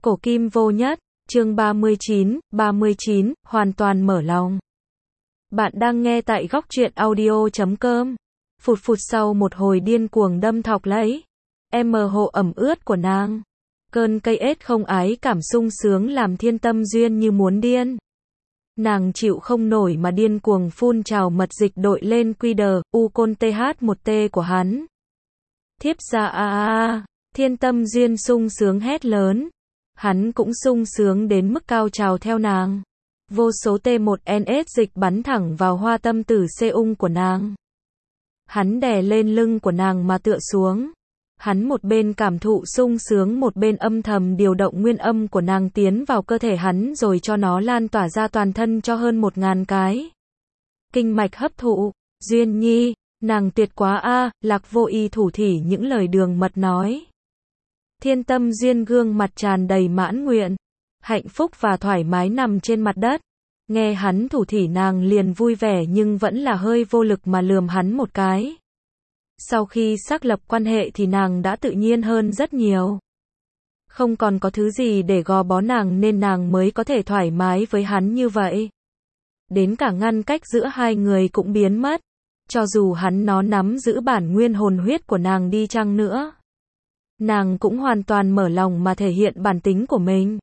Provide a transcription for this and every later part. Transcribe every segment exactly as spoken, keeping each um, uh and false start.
Cổ kim vô nhất, chương ba mươi chín, ba mươi chín, hoàn toàn mở lòng. Bạn đang nghe tại góc truyện audio chấm com. Phụt phụt sau một hồi điên cuồng đâm thọc lấy. Em mờ hộ ẩm ướt của nàng. Cơn cây ết không ái cảm sung sướng làm Thiên Tâm Duyên như muốn điên. Nàng chịu không nổi mà điên cuồng phun trào mật dịch đội lên quy đờ, u côn th một t của hắn. Thiếp ra a a a, Thiên Tâm Duyên sung sướng hét lớn. Hắn cũng sung sướng đến mức cao trào theo nàng. Vô số T một N S dịch bắn thẳng vào hoa tâm tử xê ung của nàng. Hắn đè lên lưng của nàng mà tựa xuống. Hắn một bên cảm thụ sung sướng một bên âm thầm điều động nguyên âm của nàng tiến vào cơ thể hắn rồi cho nó lan tỏa ra toàn thân cho hơn một ngàn cái. Kinh mạch hấp thụ, Duyên Nhi, nàng tuyệt quá a, Lạc Vô Y thủ thỉ những lời đường mật nói. Thiên Tâm Duyên gương mặt tràn đầy mãn nguyện, hạnh phúc và thoải mái nằm trên mặt đất. Nghe hắn thủ thỉ nàng liền vui vẻ nhưng vẫn là hơi vô lực mà lườm hắn một cái. Sau khi xác lập quan hệ thì nàng đã tự nhiên hơn rất nhiều. Không còn có thứ gì để gò bó nàng nên nàng mới có thể thoải mái với hắn như vậy. Đến cả ngăn cách giữa hai người cũng biến mất. Cho dù hắn nó nắm giữ bản nguyên hồn huyết của nàng đi chăng nữa. Nàng cũng hoàn toàn mở lòng mà thể hiện bản tính của mình.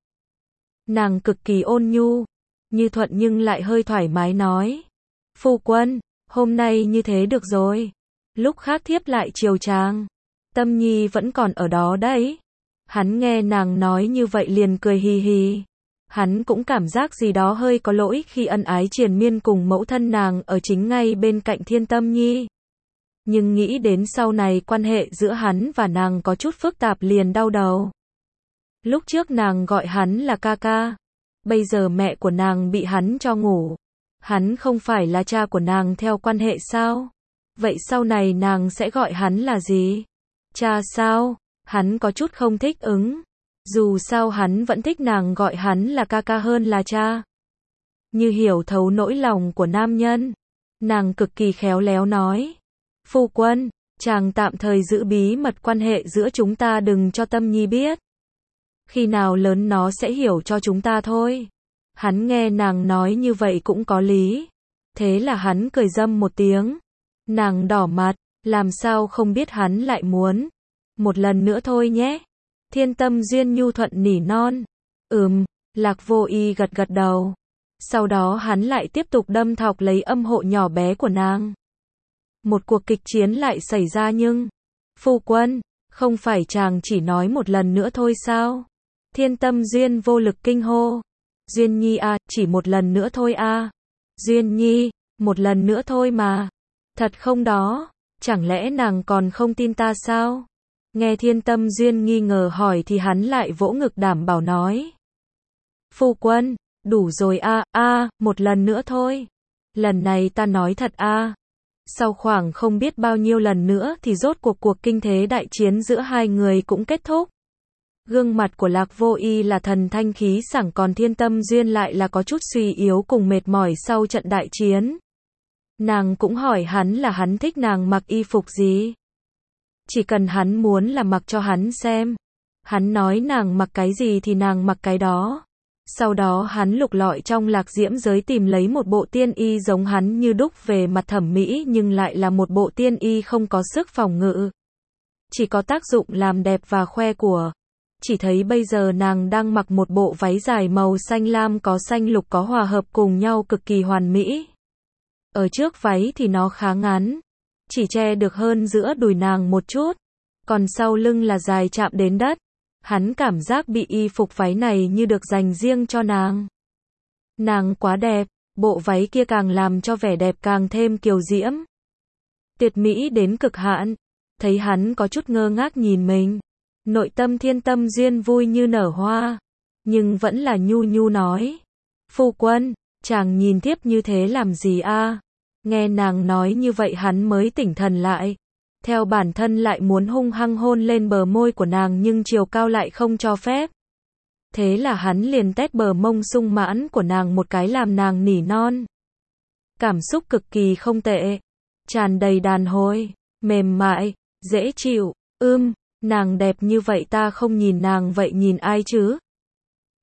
Nàng cực kỳ ôn nhu, như thuận nhưng lại hơi thoải mái nói. Phu quân, hôm nay như thế được rồi. Lúc khác thiếp lại chiều chàng. Tâm Nhi vẫn còn ở đó đấy. Hắn nghe nàng nói như vậy liền cười hì hì. Hắn cũng cảm giác gì đó hơi có lỗi khi ân ái triền miên cùng mẫu thân nàng ở chính ngay bên cạnh Thiên Tâm Nhi. Nhưng nghĩ đến sau này quan hệ giữa hắn và nàng có chút phức tạp liền đau đầu. Lúc trước nàng gọi hắn là ca ca. Bây giờ mẹ của nàng bị hắn cho ngủ. Hắn không phải là cha của nàng theo quan hệ sao? Vậy sau này nàng sẽ gọi hắn là gì? Cha sao? Hắn có chút không thích ứng. Dù sao hắn vẫn thích nàng gọi hắn là ca ca hơn là cha. Như hiểu thấu nỗi lòng của nam nhân. Nàng cực kỳ khéo léo nói. Phu quân, chàng tạm thời giữ bí mật quan hệ giữa chúng ta đừng cho Tâm Nhi biết. Khi nào lớn nó sẽ hiểu cho chúng ta thôi. Hắn nghe nàng nói như vậy cũng có lý. Thế là hắn cười dâm một tiếng. Nàng đỏ mặt, làm sao không biết hắn lại muốn. Một lần nữa thôi nhé. Thiên Tâm Duyên nhu thuận nỉ non. Ừm, Lạc Vô Y gật gật đầu. Sau đó hắn lại tiếp tục đâm thọc lấy âm hộ nhỏ bé của nàng. Một cuộc kịch chiến lại xảy ra nhưng. Phu quân, không phải chàng chỉ nói một lần nữa thôi sao? Thiên Tâm Duyên vô lực kinh hô. Duyên Nhi à, chỉ một lần nữa thôi à. Duyên Nhi, một lần nữa thôi mà. Thật không đó, chẳng lẽ nàng còn không tin ta sao? Nghe Thiên Tâm Duyên nghi ngờ hỏi thì hắn lại vỗ ngực đảm bảo nói. Phu quân, đủ rồi a, a, một lần nữa thôi. Lần này ta nói thật a. Sau khoảng không biết bao nhiêu lần nữa thì rốt cuộc cuộc kinh thế đại chiến giữa hai người cũng kết thúc. Gương mặt của Lạc Vô Y là thần thanh khí sảng còn Thiên Tâm Duyên lại là có chút suy yếu cùng mệt mỏi sau trận đại chiến. Nàng cũng hỏi hắn là hắn thích nàng mặc y phục gì. Chỉ cần hắn muốn là mặc cho hắn xem. Hắn nói nàng mặc cái gì thì nàng mặc cái đó. Sau đó hắn lục lọi trong lạc diễm giới tìm lấy một bộ tiên y giống hắn như đúc về mặt thẩm mỹ nhưng lại là một bộ tiên y không có sức phòng ngự. Chỉ có tác dụng làm đẹp và khoe của. Chỉ thấy bây giờ nàng đang mặc một bộ váy dài màu xanh lam có xanh lục có hòa hợp cùng nhau cực kỳ hoàn mỹ. Ở trước váy thì nó khá ngắn. Chỉ che được hơn giữa đùi nàng một chút. Còn sau lưng là dài chạm đến đất. Hắn cảm giác bị y phục váy này như được dành riêng cho nàng. Nàng quá đẹp, bộ váy kia càng làm cho vẻ đẹp càng thêm kiều diễm. Tuyệt mỹ đến cực hạn. Thấy hắn có chút ngơ ngác nhìn mình. Nội tâm Thiên Tâm Duyên vui như nở hoa. Nhưng vẫn là nhu nhu nói. Phu quân, chàng nhìn thiếp như thế làm gì a? Nghe nàng nói như vậy hắn mới tỉnh thần lại. Theo bản thân lại muốn hung hăng hôn lên bờ môi của nàng nhưng chiều cao lại không cho phép. Thế là hắn liền tét bờ mông sung mãn của nàng một cái làm nàng nỉ non. Cảm xúc cực kỳ không tệ. Tràn đầy đàn hồi, mềm mại, dễ chịu, ưm, nàng đẹp như vậy ta không nhìn nàng vậy nhìn ai chứ?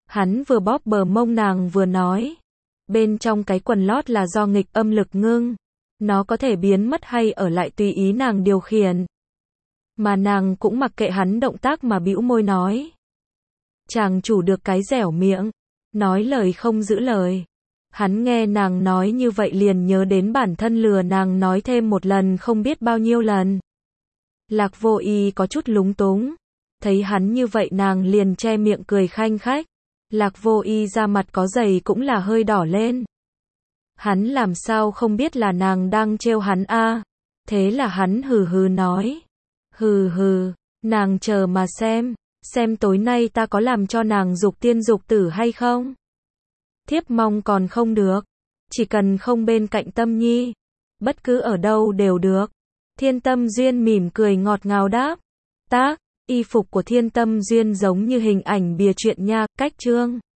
Hắn vừa bóp bờ mông nàng vừa nói. Bên trong cái quần lót là do nghịch âm lực ngưng. Nó có thể biến mất hay ở lại tùy ý nàng điều khiển. Mà nàng cũng mặc kệ hắn động tác mà bĩu môi nói. Chàng chủ được cái dẻo miệng. Nói lời không giữ lời. Hắn nghe nàng nói như vậy liền nhớ đến bản thân lừa nàng nói thêm một lần không biết bao nhiêu lần. Lạc Vô Y có chút lúng túng. Thấy hắn như vậy nàng liền che miệng cười khanh khách. Lạc Vô Y da mặt có dày cũng là hơi đỏ lên. Hắn làm sao không biết là nàng đang trêu hắn a? À? Thế là hắn hừ hừ nói. Hừ hừ, nàng chờ mà xem. Xem tối nay ta có làm cho nàng dục tiên dục tử hay không? Thiếp mong còn không được. Chỉ cần không bên cạnh Tâm Nhi. Bất cứ ở đâu đều được. Thiên Tâm Duyên mỉm cười ngọt ngào đáp. Tác, y phục của Thiên Tâm Duyên giống như hình ảnh bìa truyện nha, cách chương.